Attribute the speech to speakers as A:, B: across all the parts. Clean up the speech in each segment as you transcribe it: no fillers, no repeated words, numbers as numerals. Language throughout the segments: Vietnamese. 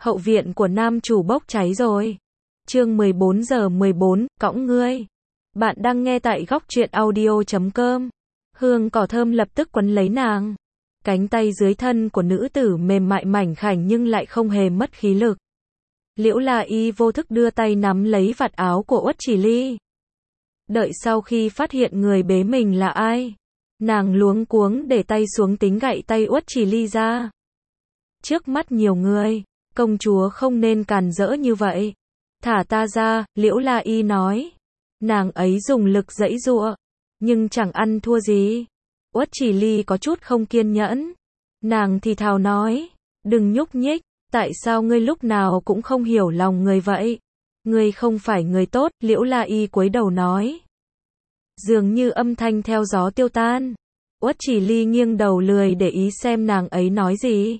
A: Hậu viện của nam chủ bốc cháy rồi. Chương 14:14, cõng ngươi. Bạn đang nghe tại góc truyện audio.com. Hương cỏ thơm lập tức quấn lấy nàng. Cánh tay dưới thân của nữ tử mềm mại mảnh khảnh nhưng lại không hề mất khí lực. Liễu La Y vô thức đưa tay nắm lấy vạt áo của Uất Chỉ Ly. Đợi sau khi phát hiện người bế mình là ai, nàng luống cuống để tay xuống tính gậy tay Uất Chỉ Ly ra. Trước mắt nhiều người, công chúa không nên càn rỡ như vậy. Thả ta ra, Liễu La Y nói. Nàng ấy dùng lực giãy giụa, nhưng chẳng ăn thua gì. Uất Chỉ Ly có chút không kiên nhẫn. Nàng thì thào nói, đừng nhúc nhích, tại sao ngươi lúc nào cũng không hiểu lòng người vậy? Ngươi không phải người tốt, Liễu La Y cúi đầu nói. Dường như âm thanh theo gió tiêu tan. Uất Chỉ Ly nghiêng đầu lười để ý xem nàng ấy nói gì.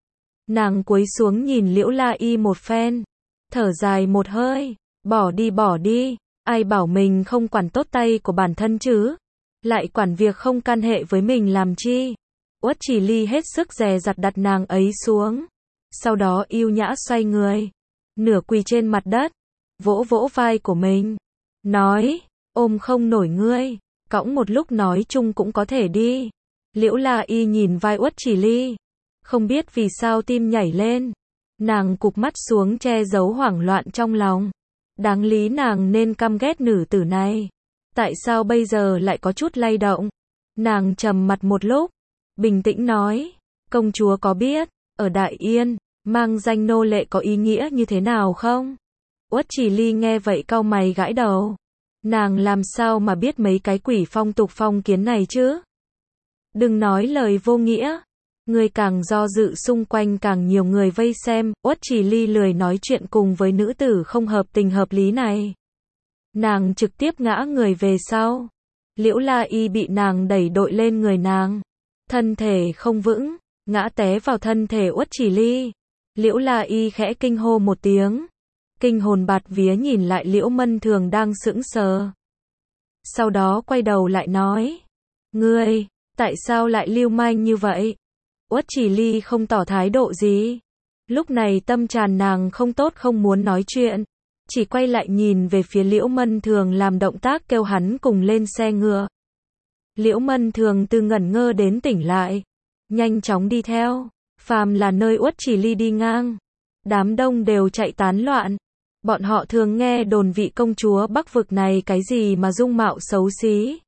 A: Nàng cúi xuống nhìn Liễu La Y một phen, thở dài một hơi, bỏ đi, ai bảo mình không quản tốt tay của bản thân chứ, lại quản việc không can hệ với mình làm chi. Uất Chỉ Ly hết sức dè dặt đặt nàng ấy xuống, sau đó yêu nhã xoay người, nửa quỳ trên mặt đất, vỗ vỗ vai của mình, nói, ôm không nổi ngươi, cõng một lúc nói chung cũng có thể đi. Liễu La Y nhìn vai Uất Chỉ Ly, không biết vì sao tim nhảy lên. Nàng cụp mắt xuống che giấu hoảng loạn trong lòng. Đáng lý nàng nên căm ghét nữ tử này. Tại sao bây giờ lại có chút lay động? Nàng trầm mặt một lúc, bình tĩnh nói, công chúa có biết, ở Đại Yên, mang danh nô lệ có ý nghĩa như thế nào không? Uất Chỉ Ly nghe vậy cau mày gãi đầu. Nàng làm sao mà biết mấy cái quỷ phong tục phong kiến này chứ? Đừng nói lời vô nghĩa. Người càng do dự xung quanh càng nhiều người vây xem. Uất Chỉ Ly lười nói chuyện cùng với nữ tử không hợp tình hợp lý này. Nàng trực tiếp ngã người về sau. Liễu La Y bị nàng đẩy đội lên người nàng. Thân thể không vững, ngã té vào thân thể Uất Chỉ Ly. Liễu La Y khẽ kinh hô một tiếng. Kinh hồn bạt vía nhìn lại Liễu Mân Thường đang sững sờ. Sau đó quay đầu lại nói. Ngươi, tại sao lại lưu manh như vậy? Uất Chỉ Ly không tỏ thái độ gì. Lúc này tâm tràn nàng không tốt không muốn nói chuyện. Chỉ quay lại nhìn về phía Liễu Mân Thường làm động tác kêu hắn cùng lên xe ngựa. Liễu Mân Thường từ ngẩn ngơ đến tỉnh lại. Nhanh chóng đi theo. Phàm là nơi Uất Chỉ Ly đi ngang, đám đông đều chạy tán loạn. Bọn họ thường nghe đồn vị công chúa Bắc vực này cái gì mà dung mạo xấu xí.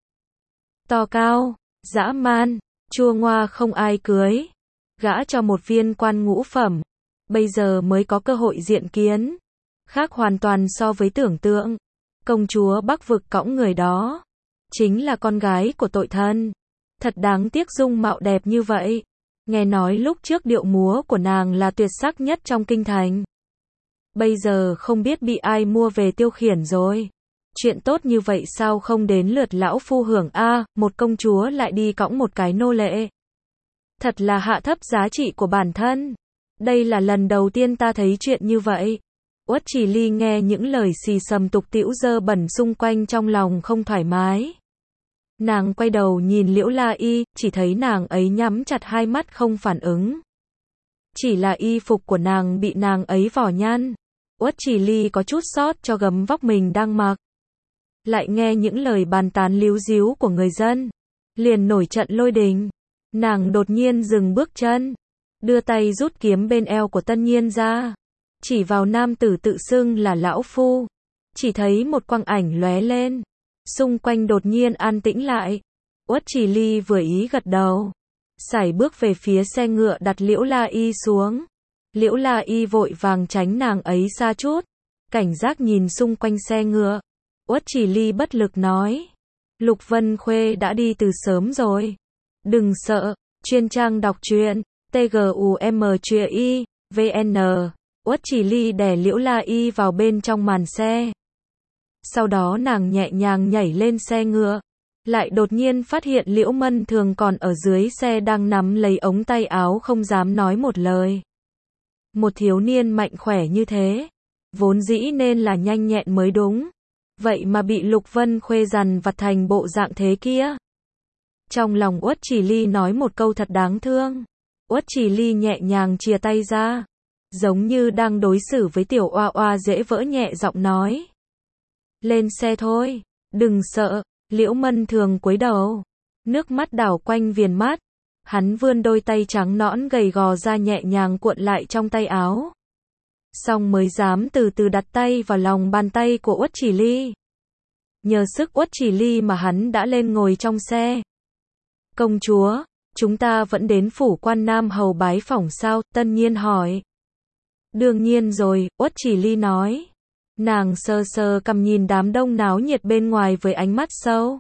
A: To cao, dã man, chua ngoa không ai cưới. Gả cho một viên quan ngũ phẩm. Bây giờ mới có cơ hội diện kiến. Khác hoàn toàn so với tưởng tượng. Công chúa Bắc vực cõng người đó chính là con gái của tội thân. Thật đáng tiếc dung mạo đẹp như vậy. Nghe nói lúc trước điệu múa của nàng là tuyệt sắc nhất trong kinh thành. Bây giờ không biết bị ai mua về tiêu khiển rồi. Chuyện tốt như vậy sao không đến lượt lão phu hưởng a, một công chúa lại đi cõng một cái nô lệ. Thật là hạ thấp giá trị của bản thân. Đây là lần đầu tiên ta thấy chuyện như vậy. Uất Chỉ Ly nghe những lời xì xầm tục tĩu dơ bẩn xung quanh trong lòng không thoải mái. Nàng quay đầu nhìn Liễu La Y, chỉ thấy nàng ấy nhắm chặt hai mắt không phản ứng. Chỉ là y phục của nàng bị nàng ấy vỏ nhăn. Uất Chỉ Ly có chút xót cho gấm vóc mình đang mặc. Lại nghe những lời bàn tán líu díu của người dân. Liền nổi trận lôi đình. Nàng đột nhiên dừng bước chân. Đưa tay rút kiếm bên eo của Tân Nhiên ra. Chỉ vào nam tử tự xưng là lão phu. Chỉ thấy một quang ảnh lóe lên. Xung quanh đột nhiên an tĩnh lại. Uất Chỉ Ly vừa ý gật đầu. Sải bước về phía xe ngựa đặt Liễu La Y xuống. Liễu La Y vội vàng tránh nàng ấy xa chút. Cảnh giác nhìn xung quanh xe ngựa. Uất Chỉ Ly bất lực nói. Lục Vân Khuê đã đi từ sớm rồi. Đừng sợ. Chuyên trang đọc truyện. TGUM.vn. Uất Chỉ Ly đè Liễu La Y vào bên trong màn xe. Sau đó nàng nhẹ nhàng nhảy lên xe ngựa. Lại đột nhiên phát hiện Liễu Mân Thường còn ở dưới xe đang nắm lấy ống tay áo không dám nói một lời. Một thiếu niên mạnh khỏe như thế, vốn dĩ nên là nhanh nhẹn mới đúng. Vậy mà bị Lục Vân Khuê dằn vặt thành bộ dạng thế kia. Trong lòng Uất Chỉ Ly nói một câu thật đáng thương. Uất Chỉ Ly nhẹ nhàng chìa tay ra. giống như đang đối xử với tiểu oa oa dễ vỡ, nhẹ giọng nói. Lên xe thôi, đừng sợ. Liễu Mân Thường cúi đầu, nước mắt đảo quanh viền mắt. Hắn vươn đôi tay trắng nõn gầy gò ra, nhẹ nhàng cuộn lại trong tay áo. Xong mới dám từ từ đặt tay vào lòng bàn tay của Uất Chỉ Ly. Nhờ sức Uất Chỉ Ly mà hắn đã lên ngồi trong xe. Công chúa, chúng ta vẫn đến phủ Quan Nam Hầu bái phỏng sao? Tân Nhiên hỏi. Đương nhiên rồi, Uất Chỉ Ly nói. Nàng sờ sờ cằm nhìn đám đông náo nhiệt bên ngoài với ánh mắt sâu.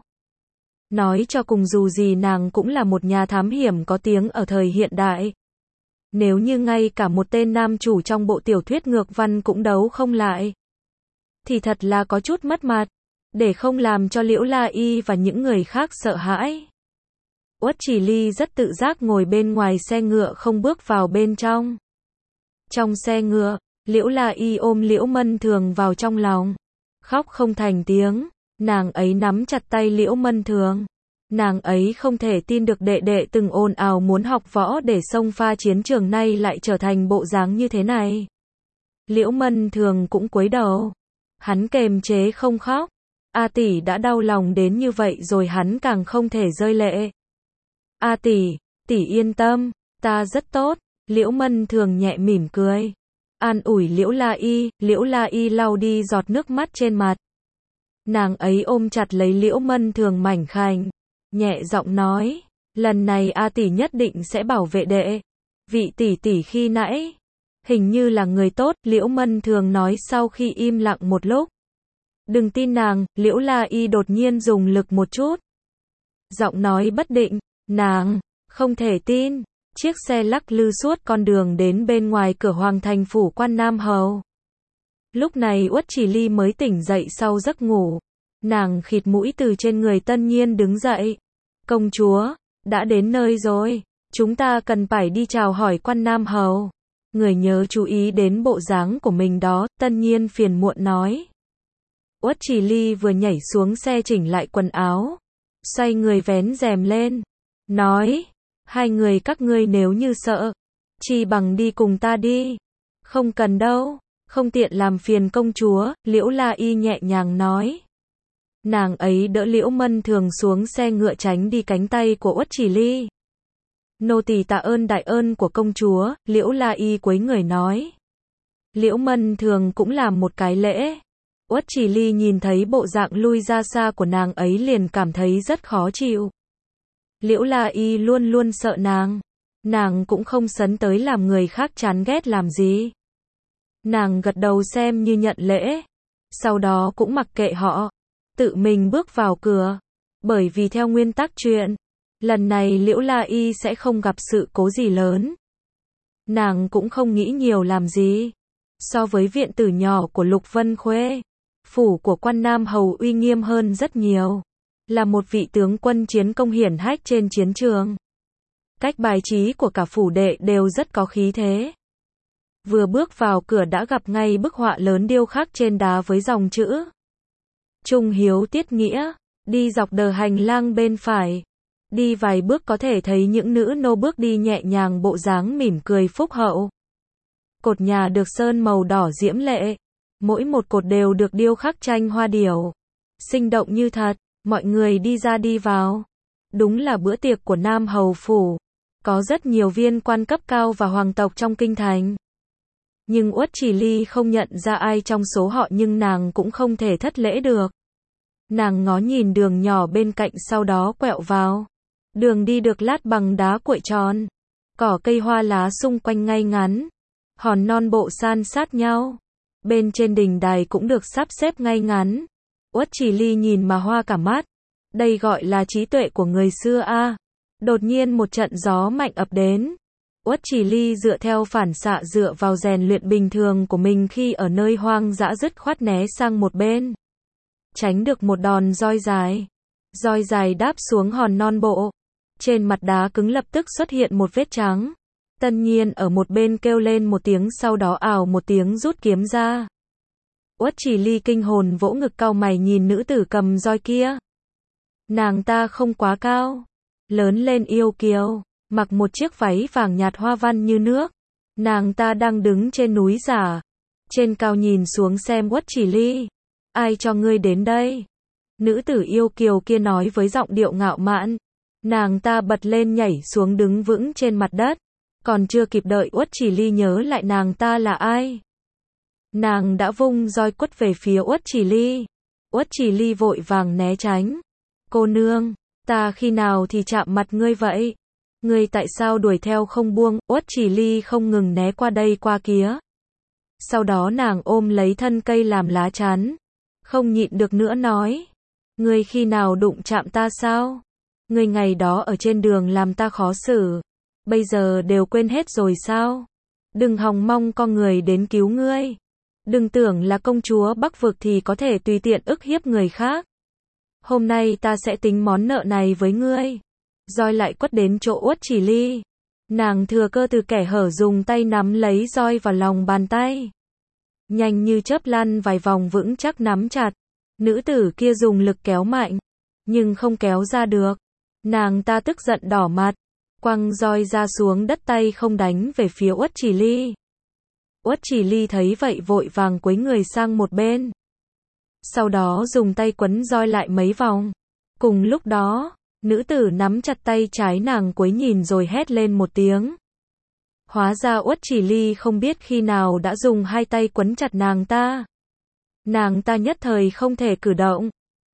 A: Nói cho cùng dù gì nàng cũng là một nhà thám hiểm có tiếng ở thời hiện đại. Nếu như ngay cả một tên nam chủ trong bộ tiểu thuyết ngược văn cũng đấu không lại, thì thật là có chút mất mặt. Để không làm cho Liễu La Y và những người khác sợ hãi, Uất Chỉ Ly rất tự giác ngồi bên ngoài xe ngựa, không bước vào bên trong. Trong xe ngựa, Liễu La Y ôm Liễu Mân Thường vào trong lòng, khóc không thành tiếng. Nàng ấy nắm chặt tay Liễu Mân Thường. Nàng ấy không thể tin được đệ đệ từng ồn ào muốn học võ để xông pha chiến trường nay lại trở thành bộ dáng như thế này. Liễu Mân Thường cũng cúi đầu. Hắn kềm chế không khóc. A tỷ đã đau lòng đến như vậy rồi, hắn càng không thể rơi lệ. A tỷ, tỷ yên tâm, ta rất tốt. Liễu Mân Thường nhẹ mỉm cười, an ủi Liễu La Y lau đi giọt nước mắt trên mặt. Nàng ấy ôm chặt lấy Liễu Mân Thường mảnh khảnh, nhẹ giọng nói, lần này A tỷ nhất định sẽ bảo vệ đệ. Vị tỷ tỷ khi nãy hình như là người tốt, Liễu Mân Thường nói sau khi im lặng một lúc. Đừng tin nàng. Liễu La Y đột nhiên dùng lực một chút, giọng nói bất định, nàng không thể tin. Chiếc xe lắc lư suốt con đường đến bên ngoài cửa hoàng thành phủ Quan Nam Hầu. Lúc này Uất Chỉ Ly mới tỉnh dậy sau giấc ngủ. Nàng khịt mũi từ trên người Tân Nhiên đứng dậy. Công chúa, đã đến nơi rồi. Chúng ta cần phải đi chào hỏi Quan Nam Hầu. Người nhớ chú ý đến bộ dáng của mình đó, Tân Nhiên phiền muộn nói. Uất Chỉ Ly vừa nhảy xuống xe chỉnh lại quần áo, xoay người vén rèm lên, nói, hai người các ngươi nếu như sợ, chi bằng đi cùng ta đi. Không cần đâu, không tiện làm phiền công chúa, Liễu La Y nhẹ nhàng nói. Nàng ấy đỡ Liễu Mân Thường xuống xe ngựa tránh đi cánh tay của Uất Chỉ Ly. Nô tỳ tạ ơn đại ơn của công chúa, Liễu La Y cúi người nói. Liễu Mân Thường cũng làm một cái lễ. Uất Chỉ Ly nhìn thấy bộ dạng lui ra xa của nàng ấy liền cảm thấy rất khó chịu. Liễu La Y luôn luôn sợ nàng cũng không sấn tới làm người khác chán ghét làm gì. Nàng gật đầu xem như nhận lễ, sau đó cũng mặc kệ họ, tự mình bước vào cửa. Bởi vì theo nguyên tắc chuyện, lần này Liễu La Y sẽ không gặp sự cố gì lớn. Nàng cũng không nghĩ nhiều làm gì. So với viện tử nhỏ của Lục Vân Khuê, phủ của Quan Nam Hầu uy nghiêm hơn rất nhiều. Là một vị tướng quân chiến công hiển hách trên chiến trường. Cách bài trí của cả phủ đệ đều rất có khí thế. Vừa bước vào cửa đã gặp ngay bức họa lớn điêu khắc trên đá với dòng chữ Trung Hiếu Tiết Nghĩa. Đi dọc đờ hành lang bên phải, đi vài bước có thể thấy những nữ nô bước đi nhẹ nhàng, bộ dáng mỉm cười phúc hậu. Cột nhà được sơn màu đỏ diễm lệ, mỗi một cột đều được điêu khắc tranh hoa điểu, sinh động như thật. Mọi người đi ra đi vào. Đúng là bữa tiệc của Nam Hầu phủ. Có rất nhiều viên quan cấp cao và hoàng tộc trong kinh thành. Nhưng Uất Chỉ Ly không nhận ra ai trong số họ, nhưng nàng cũng không thể thất lễ được. Nàng ngó nhìn đường nhỏ bên cạnh, sau đó quẹo vào. Đường đi được lát bằng đá cuội tròn. Cỏ cây hoa lá xung quanh ngay ngắn. Hòn non bộ san sát nhau. Bên trên đình đài cũng được sắp xếp ngay ngắn. Uất Chỉ Ly nhìn mà hoa cả mắt. Đây gọi là trí tuệ của người xưa a. Đột nhiên một trận gió mạnh ập đến. Uất Chỉ Ly dựa theo phản xạ, dựa vào rèn luyện bình thường của mình khi ở nơi hoang dã, dứt khoát né sang một bên, tránh được một đòn roi dài. Roi dài đáp xuống hòn non bộ. Trên mặt đá cứng lập tức xuất hiện một vết trắng. Tân Nhiên ở một bên kêu lên một tiếng, sau đó ào một tiếng rút kiếm ra. Uất Chỉ Ly kinh hồn vỗ ngực, cau mày nhìn nữ tử cầm roi kia. Nàng ta không quá cao, lớn lên yêu kiều, mặc một chiếc váy vàng nhạt hoa văn như nước. Nàng ta đang đứng trên núi giả, trên cao nhìn xuống xem Uất Chỉ Ly. Ai cho ngươi đến đây? Nữ tử yêu kiều kia nói với giọng điệu ngạo mạn. Nàng ta bật lên nhảy xuống đứng vững trên mặt đất. Còn chưa kịp đợi Uất Chỉ Ly nhớ lại nàng ta là ai, nàng đã vung roi quất về phía Uất Chỉ Ly. Uất Chỉ Ly vội vàng né tránh. Cô nương, ta khi nào thì chạm mặt ngươi vậy? Ngươi tại sao đuổi theo không buông? Uất Chỉ Ly không ngừng né qua đây qua kia. Sau đó nàng ôm lấy thân cây làm lá chắn. Không nhịn được nữa nói. Ngươi khi nào đụng chạm ta sao? Ngươi ngày đó ở trên đường làm ta khó xử. Bây giờ đều quên hết rồi sao? Đừng hòng mong con người đến cứu ngươi. Đừng tưởng là công chúa Bắc Vực thì có thể tùy tiện ức hiếp người khác. Hôm nay ta sẽ tính món nợ này với ngươi. Roi lại quất đến chỗ Uất Chỉ Ly. Nàng thừa cơ từ kẻ hở dùng tay nắm lấy roi vào lòng bàn tay. Nhanh như chớp lăn vài vòng vững chắc nắm chặt. Nữ tử kia dùng lực kéo mạnh, nhưng không kéo ra được. Nàng ta tức giận đỏ mặt, quăng roi ra xuống đất, tay không đánh về phía Uất Chỉ Ly. Uất Chỉ Ly thấy vậy vội vàng quấy người sang một bên. Sau đó dùng tay quấn roi lại mấy vòng. Cùng lúc đó, nữ tử nắm chặt tay trái nàng quấy nhìn rồi hét lên một tiếng. Hóa ra Uất Chỉ Ly không biết khi nào đã dùng hai tay quấn chặt nàng ta. Nàng ta nhất thời không thể cử động.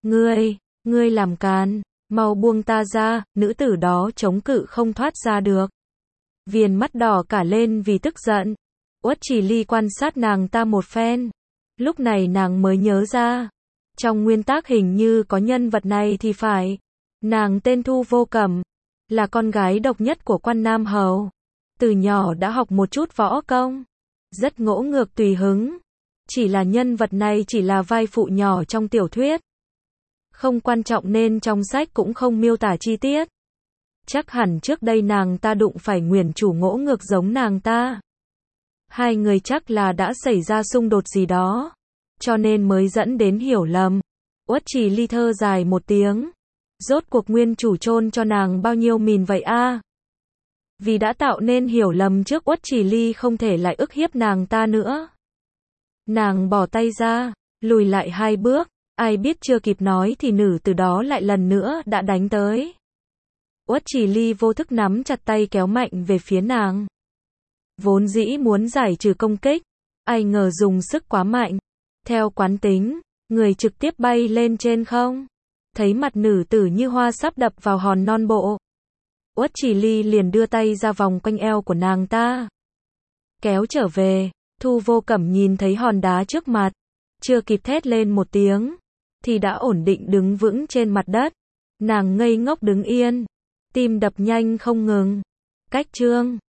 A: Ngươi làm càn, mau buông ta ra. Nữ tử đó chống cự không thoát ra được. Viền mắt đỏ cả lên vì tức giận. Uất Chỉ Ly quan sát nàng ta một phen. Lúc này nàng mới nhớ ra. Trong nguyên tác hình như có nhân vật này thì phải. Nàng tên Thu Vô Cẩm, là con gái độc nhất của Quan Nam Hầu. Từ nhỏ đã học một chút võ công. Rất ngỗ ngược tùy hứng. Chỉ là nhân vật này chỉ là vai phụ nhỏ trong tiểu thuyết. Không quan trọng nên trong sách cũng không miêu tả chi tiết. Chắc hẳn trước đây nàng ta đụng phải nguyền chủ ngỗ ngược giống nàng ta. Hai người chắc là đã xảy ra xung đột gì đó, cho nên mới dẫn đến hiểu lầm. Uất Chỉ Ly thơ dài một tiếng. Rốt cuộc nguyên chủ chôn cho nàng bao nhiêu mìn vậy a? Vì đã tạo nên hiểu lầm trước, Uất Chỉ Ly không thể lại ức hiếp nàng ta nữa. Nàng bỏ tay ra, lùi lại hai bước. Ai biết chưa kịp nói thì nữ từ đó lại lần nữa đã đánh tới. Uất Chỉ Ly vô thức nắm chặt tay kéo mạnh về phía nàng. Vốn dĩ muốn giải trừ công kích, ai ngờ dùng sức quá mạnh. Theo quán tính, người trực tiếp bay lên trên không. Thấy mặt nữ tử như hoa sắp đập vào hòn non bộ. Uất Chỉ Ly liền đưa tay ra vòng quanh eo của nàng ta. Kéo trở về. Thu Vô Cẩm nhìn thấy hòn đá trước mặt. Chưa kịp thét lên một tiếng, thì đã ổn định đứng vững trên mặt đất. Nàng ngây ngốc đứng yên. Tim đập nhanh không ngừng. Cách chương